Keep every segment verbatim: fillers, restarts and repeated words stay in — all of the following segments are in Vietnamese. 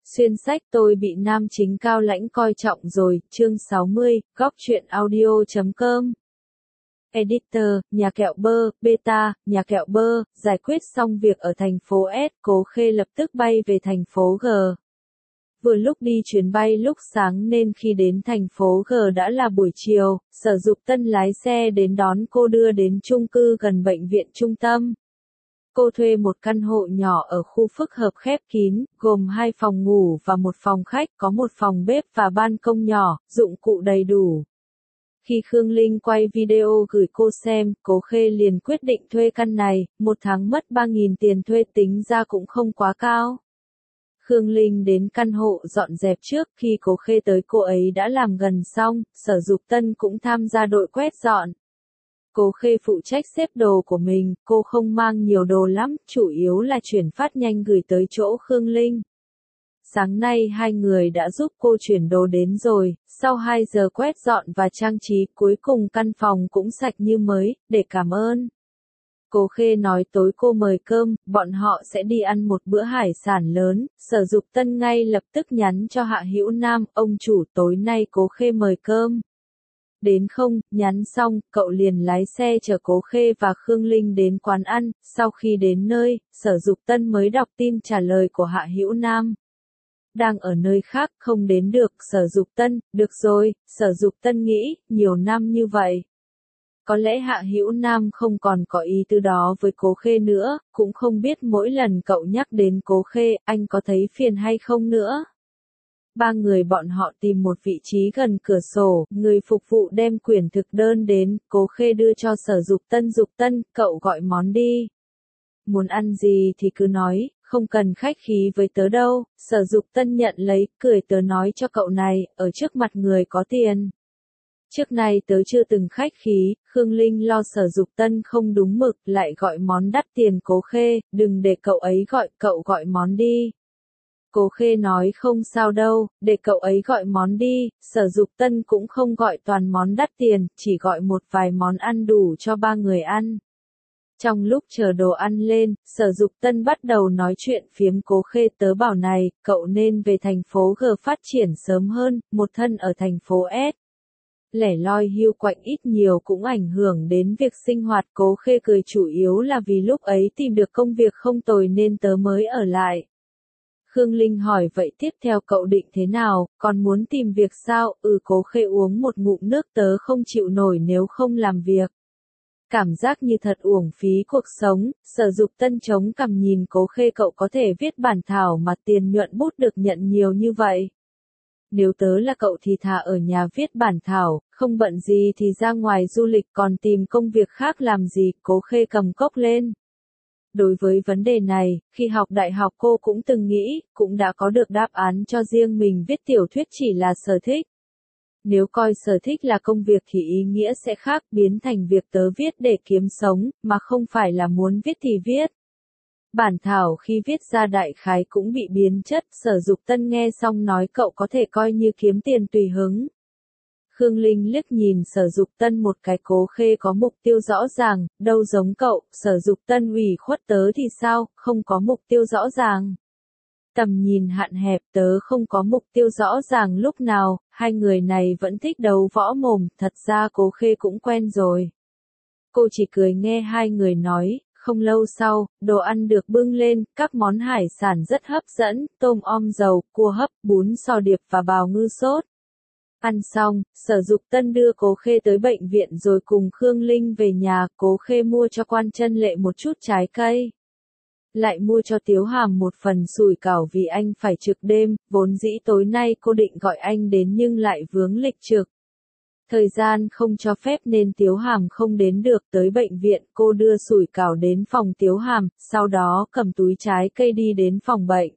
Xuyên sách tôi bị nam chính cao lãnh coi trọng rồi, chương sáu mươi, góc truyện audio chấm com. Editor, nhà kẹo bơ, beta, nhà kẹo bơ, giải quyết xong việc ở thành phố S, Cố Khê lập tức bay về thành phố G. Vừa lúc đi chuyến bay lúc sáng nên khi đến thành phố G đã là buổi chiều, Sở Dục Tân lái xe đến đón cô đưa đến chung cư gần bệnh viện trung tâm. Cô thuê một căn hộ nhỏ ở khu phức hợp khép kín, gồm hai phòng ngủ và một phòng khách, có một phòng bếp và ban công nhỏ, dụng cụ đầy đủ. Khi Khương Linh quay video gửi cô xem, Cố Khê liền quyết định thuê căn này, một tháng mất ba nghìn tiền thuê tính ra cũng không quá cao. Khương Linh đến căn hộ dọn dẹp trước, khi Cố Khê tới cô ấy đã làm gần xong, Sở Dục Tân cũng tham gia đội quét dọn. Cố Khê phụ trách xếp đồ của mình, cô không mang nhiều đồ lắm, chủ yếu là chuyển phát nhanh gửi tới chỗ Khương Linh. Sáng nay hai người đã giúp cô chuyển đồ đến rồi, sau hai giờ quét dọn và trang trí, cuối cùng căn phòng cũng sạch như mới, để cảm ơn. Cố Khê nói tối cô mời cơm, bọn họ sẽ đi ăn một bữa hải sản lớn. Sở Dục Tân ngay lập tức nhắn cho Hạ Hữu Nam, ông chủ tối nay Cố Khê mời cơm. Đến không, nhắn xong, cậu liền lái xe chở Cố Khê và Khương Linh đến quán ăn. Sau khi đến nơi, Sở Dục Tân mới đọc tin trả lời của Hạ Hữu Nam. Đang ở nơi khác, không đến được. Sở Dục Tân, được rồi. Sở Dục Tân nghĩ, nhiều năm như vậy. Có lẽ Hạ Hữu Nam không còn có ý tứ đó với Cố Khê nữa, cũng không biết mỗi lần cậu nhắc đến Cố Khê, anh có thấy phiền hay không nữa. Ba người bọn họ tìm một vị trí gần cửa sổ, người phục vụ đem quyển thực đơn đến, Cố Khê đưa cho Sở Dục Tân. Dục Tân, cậu gọi món đi. Muốn ăn gì thì cứ nói, không cần khách khí với tớ đâu. Sở Dục Tân nhận lấy, cười, tớ nói cho cậu này, ở trước mặt người có tiền. Trước này tớ chưa từng khách khí. Khương Linh lo Sở Dục Tân không đúng mực, lại gọi món đắt tiền. Cố Khê, đừng để cậu ấy gọi, cậu gọi món đi. Cố Khê nói không sao đâu, để cậu ấy gọi món đi. Sở Dục Tân cũng không gọi toàn món đắt tiền, chỉ gọi một vài món ăn đủ cho ba người ăn. Trong lúc chờ đồ ăn lên, Sở Dục Tân bắt đầu nói chuyện phiếm. Cố Khê, tớ bảo này, cậu nên về thành phố G phát triển sớm hơn, một thân ở thành phố S. Lẻ loi hiu quạnh ít nhiều cũng ảnh hưởng đến việc sinh hoạt. Cố Khê cười, chủ yếu là vì lúc ấy tìm được công việc không tồi nên tớ mới ở lại. Khương Linh hỏi, vậy tiếp theo cậu định thế nào, còn muốn tìm việc sao? Ừ. Cố Khê uống một ngụm nước, tớ không chịu nổi nếu không làm việc. Cảm giác như thật uổng phí cuộc sống. Sở Dục Tân chống cằm nhìn Cố Khê, cậu có thể viết bản thảo mà tiền nhuận bút được nhận nhiều như vậy. Nếu tớ là cậu thì thà ở nhà viết bản thảo, không bận gì thì ra ngoài du lịch, còn tìm công việc khác làm gì. Cố Khê cầm cốc lên. Đối với vấn đề này, khi học đại học cô cũng từng nghĩ, cũng đã có được đáp án cho riêng mình. Viết tiểu thuyết chỉ là sở thích. Nếu coi sở thích là công việc thì ý nghĩa sẽ khác, biến thành việc tớ viết để kiếm sống, mà không phải là muốn viết thì viết. Bản thảo khi viết ra đại khái cũng bị biến chất. Sở Dục Tân nghe xong nói, cậu có thể coi như kiếm tiền tùy hứng. Khương Linh liếc nhìn Sở Dục Tân một cái. Cố Khê có mục tiêu rõ ràng, đâu giống cậu. Sở Dục Tân, ủy khuất tớ thì sao, không có mục tiêu rõ ràng. Tầm nhìn hạn hẹp, tớ không có mục tiêu rõ ràng lúc nào. Hai người này vẫn thích đấu võ mồm, thật ra Cố Khê cũng quen rồi. Cô chỉ cười nghe hai người nói. Không lâu sau, đồ ăn được bưng lên, các món hải sản rất hấp dẫn, tôm om dầu, cua hấp, bún sò điệp và bào ngư sốt. Ăn xong, Sở Dục Tân đưa Cố Khê tới bệnh viện rồi cùng Khương Linh về nhà. Cố Khê mua cho Quan Chân Lệ một chút trái cây. Lại mua cho Tiếu Hàm một phần sủi cảo vì anh phải trực đêm, vốn dĩ tối nay cô định gọi anh đến nhưng lại vướng lịch trực. Thời gian không cho phép nên Tiếu Hàm không đến được. Tới bệnh viện, cô đưa sủi cảo đến phòng Tiếu Hàm, sau đó cầm túi trái cây đi đến phòng bệnh.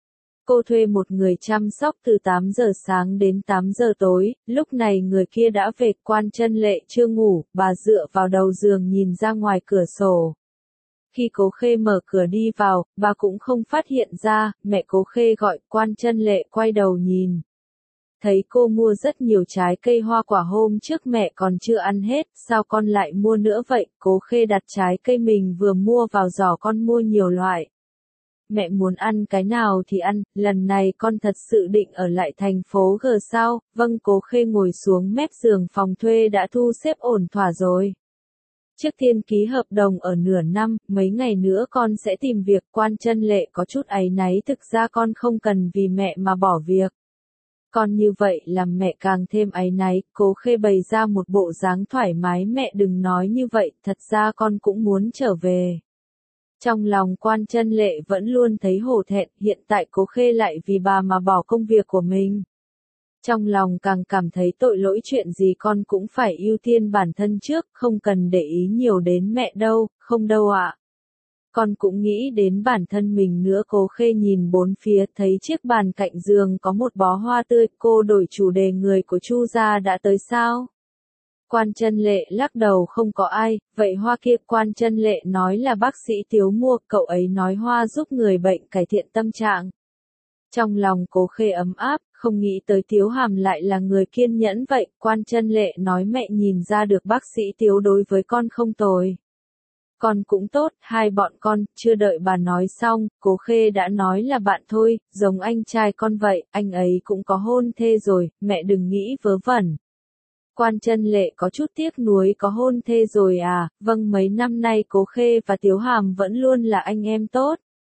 Cô thuê một người chăm sóc từ tám giờ sáng đến tám giờ tối, lúc này người kia đã về. Quan Chân Lệ chưa ngủ, bà dựa vào đầu giường nhìn ra ngoài cửa sổ. Khi Cố Khê mở cửa đi vào, bà cũng không phát hiện ra. Mẹ Cố Khê gọi. Quan Chân Lệ quay đầu nhìn. Thấy cô mua rất nhiều trái cây hoa quả, hôm trước mẹ còn chưa ăn hết, sao con lại mua nữa vậy? Cố Khê đặt trái cây mình vừa mua vào giỏ, con mua nhiều loại. Mẹ muốn ăn cái nào thì ăn, lần này con thật sự định ở lại thành phố G sao? Vâng, Cố Khê ngồi xuống mép giường, phòng thuê đã thu xếp ổn thỏa rồi. Trước tiên ký hợp đồng ở nửa năm, mấy ngày nữa con sẽ tìm việc. Quan Chân Lệ có chút áy náy, thực ra con không cần vì mẹ mà bỏ việc. Con như vậy làm mẹ càng thêm áy náy. Cố Khê bày ra một bộ dáng thoải mái, mẹ đừng nói như vậy, thật ra con cũng muốn trở về. Trong lòng Quan Chân Lệ vẫn luôn thấy hổ thẹn, hiện tại Cố Khê lại vì bà mà bỏ công việc của mình. Trong lòng càng cảm thấy tội lỗi, chuyện gì con cũng phải ưu tiên bản thân trước, không cần để ý nhiều đến mẹ đâu, không đâu ạ. Con cũng nghĩ đến bản thân mình nữa. Cố Khê nhìn bốn phía, thấy chiếc bàn cạnh giường có một bó hoa tươi, cô đổi chủ đề, người của Chu gia đã tới sao? Quan Chân Lệ lắc đầu, không có ai. Vậy hoa kia? Quan Chân Lệ nói là bác sĩ Tiếu mua, cậu ấy nói hoa giúp người bệnh cải thiện tâm trạng. Trong lòng Cố Khê ấm áp, không nghĩ tới Tiếu Hàm lại là người kiên nhẫn vậy. Quan Chân Lệ nói mẹ nhìn ra được bác sĩ Tiếu đối với con không tồi. Con cũng tốt, hai bọn con. Chưa đợi bà nói xong, Cố Khê đã nói là bạn thôi, giống anh trai con vậy, anh ấy cũng có hôn thê rồi, mẹ đừng nghĩ vớ vẩn. Quan Chân Lệ có chút tiếc nuối, có hôn thê rồi à? Vâng, mấy năm nay Cố Khê và Tiếu Hàm vẫn luôn là anh em tốt.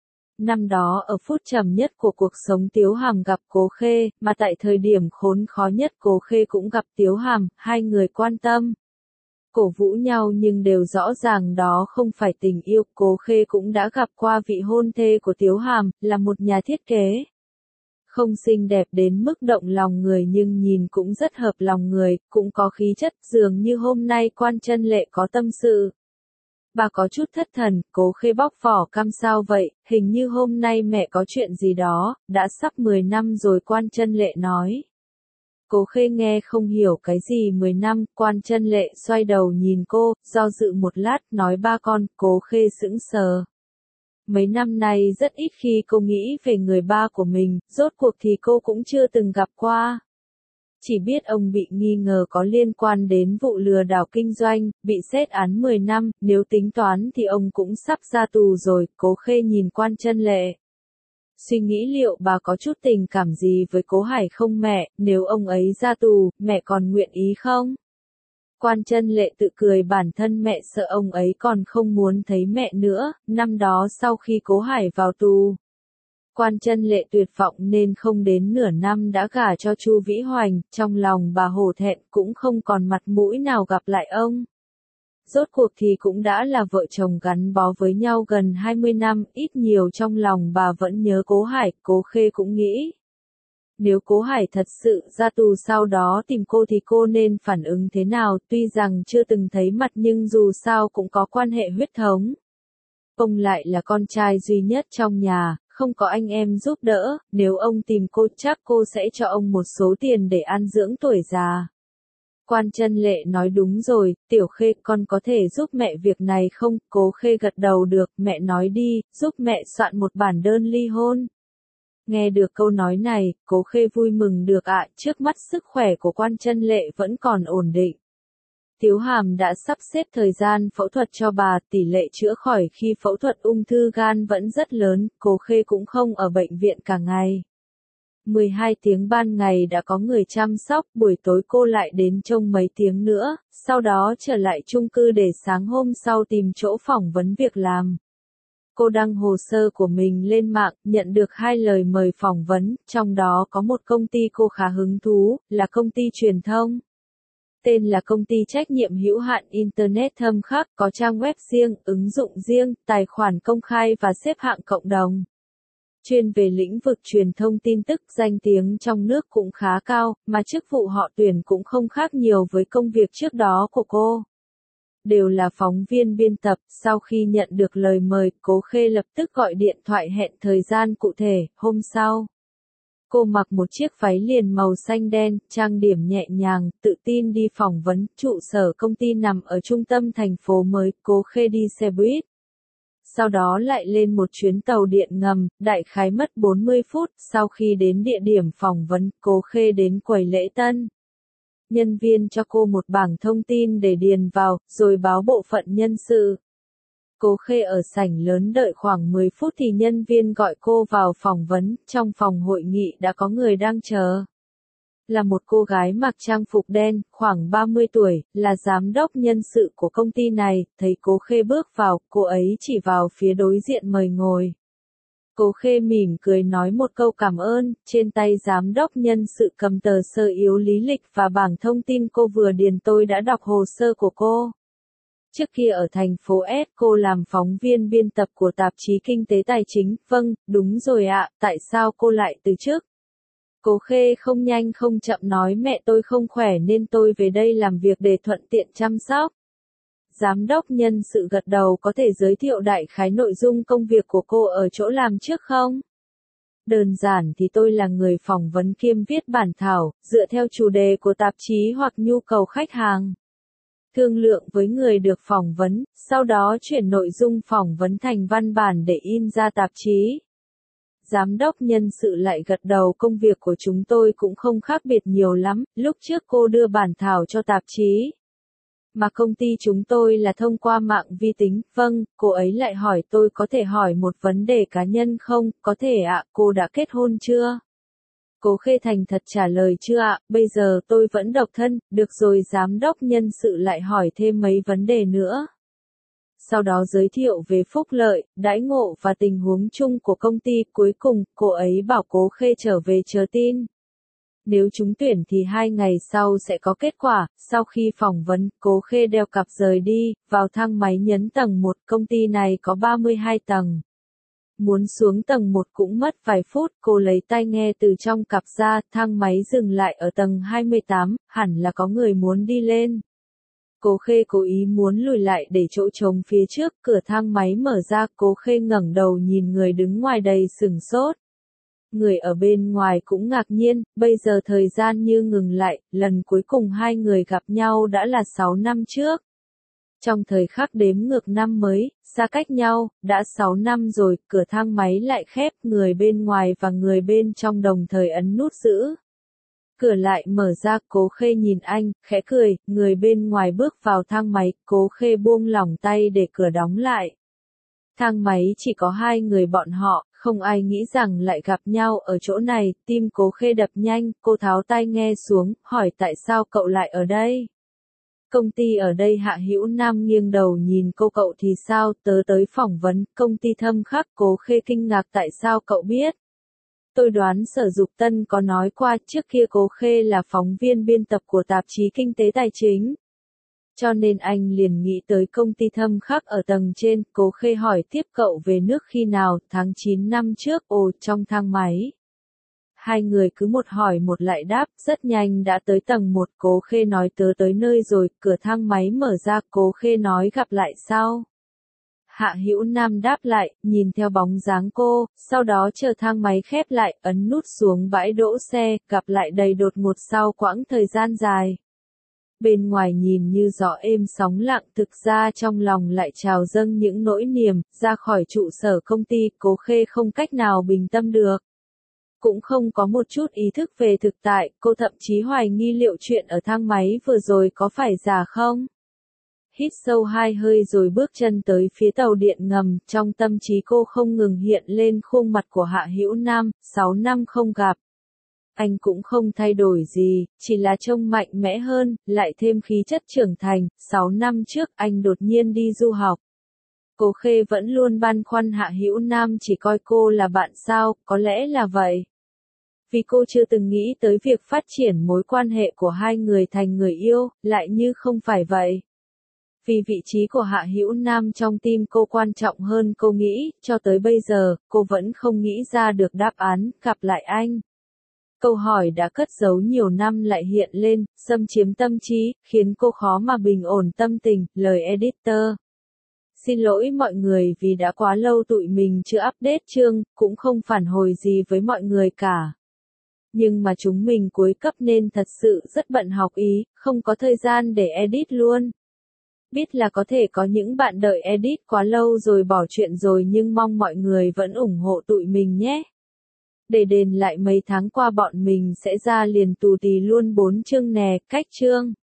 Năm đó ở phút trầm nhất của cuộc sống Tiếu Hàm gặp Cố Khê, mà tại thời điểm khốn khó nhất Cố Khê cũng gặp Tiếu Hàm, hai người quan tâm, cổ vũ nhau, nhưng đều rõ ràng đó không phải tình yêu. Cố Khê cũng đã gặp qua vị hôn thê của Tiếu Hàm, là một nhà thiết kế. Không xinh đẹp đến mức động lòng người nhưng nhìn cũng rất hợp lòng người, cũng có khí chất, dường như hôm nay Quan Chân Lệ có tâm sự. Bà có chút thất thần. Cố Khê bóc vỏ cam, sao vậy? Hình như hôm nay mẹ có chuyện gì đó, đã sắp mười năm rồi. Quan Chân Lệ nói. Cố Khê nghe không hiểu cái gì mười năm. Quan Chân Lệ xoay đầu nhìn cô, do dự một lát, nói ba con. Cố Khê sững sờ. Mấy năm nay rất ít khi cô nghĩ về người ba của mình, rốt cuộc thì cô cũng chưa từng gặp qua. Chỉ biết ông bị nghi ngờ có liên quan đến vụ lừa đảo kinh doanh, bị xét án mười năm, nếu tính toán thì ông cũng sắp ra tù rồi. Cố Khê nhìn Quan Chân Lệ. Suy nghĩ liệu bà có chút tình cảm gì với Cố Hải không mẹ, nếu ông ấy ra tù, mẹ còn nguyện ý không? Quan Chân Lệ tự cười, bản thân mẹ sợ ông ấy còn không muốn thấy mẹ nữa. Năm đó sau khi Cố Hải vào tù, Quan Chân Lệ tuyệt vọng nên không đến nửa năm đã gả cho Chu Vĩ Hoành, trong lòng bà hổ thẹn, cũng không còn mặt mũi nào gặp lại ông. Rốt cuộc thì cũng đã là vợ chồng gắn bó với nhau gần hai mươi năm, ít nhiều trong lòng bà vẫn nhớ Cố Hải. Cố Khê cũng nghĩ, nếu Cố Hải thật sự ra tù sau đó tìm cô thì cô nên phản ứng thế nào, tuy rằng chưa từng thấy mặt nhưng dù sao cũng có quan hệ huyết thống. Ông lại là con trai duy nhất trong nhà, không có anh em giúp đỡ, nếu ông tìm cô chắc cô sẽ cho ông một số tiền để an dưỡng tuổi già. Quan Chân Lệ nói đúng rồi, Tiểu Khê, con có thể giúp mẹ việc này không? Cố Khê gật đầu được, mẹ nói đi, giúp mẹ soạn một bản đơn ly hôn. Nghe được câu nói này, Cố Khê vui mừng được ạ, trước mắt sức khỏe của Quan Chân Lệ vẫn còn ổn định. Tiếu Hàm đã sắp xếp thời gian phẫu thuật cho bà, tỷ lệ chữa khỏi khi phẫu thuật ung thư gan vẫn rất lớn, Cố Khê cũng không ở bệnh viện cả ngày. mười hai tiếng ban ngày đã có người chăm sóc, buổi tối cô lại đến trông mấy tiếng nữa, sau đó trở lại chung cư để sáng hôm sau tìm chỗ phỏng vấn việc làm. Cô đăng hồ sơ của mình lên mạng, nhận được hai lời mời phỏng vấn, trong đó có một công ty cô khá hứng thú, là công ty truyền thông. Tên là công ty trách nhiệm hữu hạn Internet Thâm Khắc, có trang web riêng, ứng dụng riêng, tài khoản công khai và xếp hạng cộng đồng. Chuyên về lĩnh vực truyền thông tin tức, danh tiếng trong nước cũng khá cao, mà chức vụ họ tuyển cũng không khác nhiều với công việc trước đó của cô. Đều là phóng viên biên tập. Sau khi nhận được lời mời, Cố Khê lập tức gọi điện thoại hẹn thời gian cụ thể. Hôm sau, cô mặc một chiếc váy liền màu xanh đen, trang điểm nhẹ nhàng, tự tin đi phỏng vấn. Trụ sở công ty nằm ở trung tâm thành phố mới. Cố Khê đi xe buýt, sau đó lại lên một chuyến tàu điện ngầm, đại khái mất bốn mươi phút. Sau khi đến địa điểm phỏng vấn, Cố Khê đến quầy lễ tân. Nhân viên cho cô một bảng thông tin để điền vào, rồi báo bộ phận nhân sự. Cố Khê ở sảnh lớn đợi khoảng mười phút thì nhân viên gọi cô vào phỏng vấn, trong phòng hội nghị đã có người đang chờ. Là một cô gái mặc trang phục đen, khoảng ba mươi tuổi, là giám đốc nhân sự của công ty này, thấy Cố Khê bước vào, cô ấy chỉ vào phía đối diện mời ngồi. Cố Khê mỉm cười nói một câu cảm ơn, trên tay giám đốc nhân sự cầm tờ sơ yếu lý lịch và bảng thông tin cô vừa điền. Tôi đã đọc hồ sơ của cô. Trước kia ở thành phố S cô làm phóng viên biên tập của tạp chí Kinh tế Tài chính. Vâng, đúng rồi ạ, tại sao cô lại từ chức? Cố Khê không nhanh không chậm nói mẹ tôi không khỏe nên tôi về đây làm việc để thuận tiện chăm sóc. Giám đốc nhân sự gật đầu, có thể giới thiệu đại khái nội dung công việc của cô ở chỗ làm trước không? Đơn giản thì tôi là người phỏng vấn kiêm viết bản thảo, dựa theo chủ đề của tạp chí hoặc nhu cầu khách hàng. Thương lượng với người được phỏng vấn, sau đó chuyển nội dung phỏng vấn thành văn bản để in ra tạp chí. Giám đốc nhân sự lại gật đầu, công việc của chúng tôi cũng không khác biệt nhiều lắm, lúc trước cô đưa bản thảo cho tạp chí. Mà công ty chúng tôi là thông qua mạng vi tính. Vâng, cô ấy lại hỏi tôi có thể hỏi một vấn đề cá nhân không? Có thể ạ, cô đã kết hôn chưa? Cố Khê thành thật trả lời chưa ạ, bây giờ tôi vẫn độc thân. Được rồi, giám đốc nhân sự lại hỏi thêm mấy vấn đề nữa. Sau đó giới thiệu về phúc lợi, đãi ngộ và tình huống chung của công ty. Cuối cùng, cô ấy bảo Cố Khê trở về chờ tin. Nếu trúng tuyển thì hai ngày sau sẽ có kết quả. Sau khi phỏng vấn, Cố Khê đeo cặp rời đi, vào thang máy nhấn tầng một, công ty này có ba mươi hai tầng. Muốn xuống tầng một cũng mất vài phút, cô lấy tai nghe từ trong cặp ra, thang máy dừng lại ở tầng hai mươi tám, hẳn là có người muốn đi lên. Cố Khê cố ý muốn lùi lại để chỗ trống phía trước, cửa thang máy mở ra, Cố Khê ngẩng đầu nhìn người đứng ngoài đầy sửng sốt. Người ở bên ngoài cũng ngạc nhiên, bây giờ thời gian như ngừng lại, lần cuối cùng hai người gặp nhau đã là sáu năm trước. Trong thời khắc đếm ngược năm mới, xa cách nhau, đã sáu năm rồi, cửa thang máy lại khép, người bên ngoài và người bên trong đồng thời ấn nút giữ. Cửa lại mở ra, Cố Khê nhìn anh, khẽ cười, người bên ngoài bước vào thang máy, Cố Khê buông lỏng tay để cửa đóng lại. Thang máy chỉ có hai người bọn họ, không ai nghĩ rằng lại gặp nhau ở chỗ này, tim Cố Khê đập nhanh, cô tháo tai nghe xuống, hỏi tại sao cậu lại ở đây? Công ty ở đây. Hạ Hữu Nam nghiêng đầu nhìn cô, cậu thì sao, tớ tới phỏng vấn, công ty Thâm Khắc. Cố Khê kinh ngạc, tại sao cậu biết? Tôi đoán Sở Dục Tân có nói qua, trước kia Cố Khê là phóng viên biên tập của tạp chí Kinh tế Tài chính. Cho nên anh liền nghĩ tới công ty Thâm Khắc ở tầng trên. Cố Khê hỏi tiếp, cậu về nước khi nào? Tháng chín năm trước. Ồ, trong thang máy. Hai người cứ một hỏi một lại đáp, rất nhanh đã tới tầng một. Cố Khê nói tớ tới nơi rồi, cửa thang máy mở ra, Cố Khê nói gặp lại sau. Hạ Hữu Nam đáp lại, nhìn theo bóng dáng cô, sau đó chờ thang máy khép lại, ấn nút xuống bãi đỗ xe, gặp lại đầy đột ngột sau quãng thời gian dài. Bên ngoài nhìn như gió êm sóng lặng, thực ra trong lòng lại trào dâng những nỗi niềm. Ra khỏi trụ sở công ty, Cố Khê không cách nào bình tâm được. Cũng không có một chút ý thức về thực tại, cô thậm chí hoài nghi liệu chuyện ở thang máy vừa rồi có phải giả không? Hít sâu hai hơi rồi bước chân tới phía tàu điện ngầm, trong tâm trí cô không ngừng hiện lên khuôn mặt của Hạ Hữu Nam. Sáu năm không gặp. Anh cũng không thay đổi gì, chỉ là trông mạnh mẽ hơn, lại thêm khí chất trưởng thành. Sáu năm trước anh đột nhiên đi du học. Cố Khê vẫn luôn băn khoăn Hạ Hữu Nam chỉ coi cô là bạn sao, có lẽ là vậy. Vì cô chưa từng nghĩ tới việc phát triển mối quan hệ của hai người thành người yêu, lại như không phải vậy. Vì vị trí của Hạ Hữu Nam trong tim cô quan trọng hơn cô nghĩ, cho tới bây giờ, cô vẫn không nghĩ ra được đáp án, gặp lại anh. Câu hỏi đã cất giấu nhiều năm lại hiện lên, xâm chiếm tâm trí, khiến cô khó mà bình ổn tâm tình. Lời editor. Xin lỗi mọi người vì đã quá lâu tụi mình chưa update chương, cũng không phản hồi gì với mọi người cả. Nhưng mà chúng mình cuối cấp nên thật sự rất bận học ý, không có thời gian để edit luôn. Biết là có thể có những bạn đợi edit quá lâu rồi bỏ chuyện rồi, nhưng mong mọi người vẫn ủng hộ tụi mình nhé. Để đền lại mấy tháng qua bọn mình sẽ ra liền tù tì luôn bốn chương nè, cách chương.